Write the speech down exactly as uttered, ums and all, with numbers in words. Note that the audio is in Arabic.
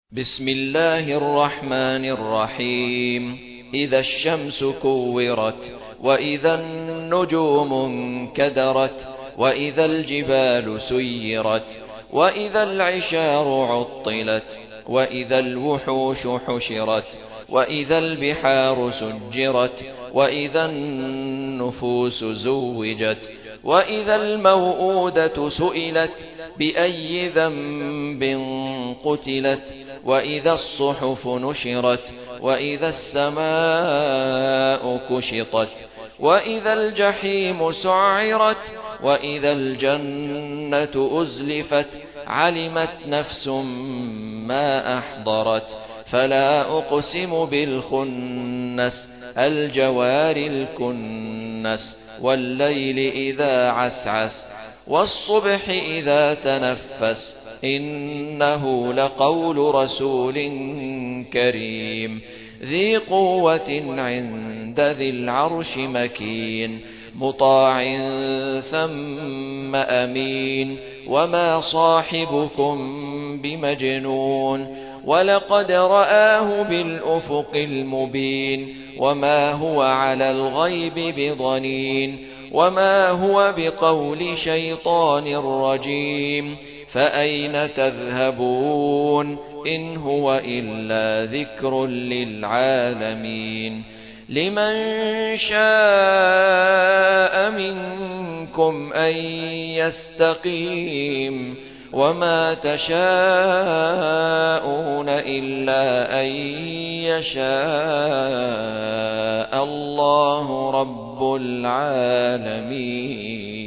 بسم الله الرحمن الرحيم. إذا الشمس كورت، وإذا النجوم انكدرت، وإذا الجبال سيرت، وإذا العشار عطلت، وإذا الوحوش حشرت، وإذا البحار سجرت، وإذا النفوس زوجت، وإذا الموءودة سئلت بأي ذنب قتلت، وإذا الصحف نشرت، وإذا السماء كشطت، وإذا الجحيم سعرت، وإذا الجنة أزلفت، علمت نفس ما أحضرت. فلا أقسم بالخنس، الجوار الكنس، والليل إذا عسعس، والصبح إذا تنفس، إنه لقول رسول كريم ذي قوة عند ذي العرش مكين، مطاع ثم أمين. وما صاحبكم بمجنون، ولقد رآه بالأفق المبين. وما هو على الغيب بضنين، وما هو بقول شيطان رجيم. فأين تذهبون؟ إن هو إلا ذكر للعالمين. لمن شاء منكم أن يستقيم، وما تشاءون إلا أن يشاء الله رب العالمين.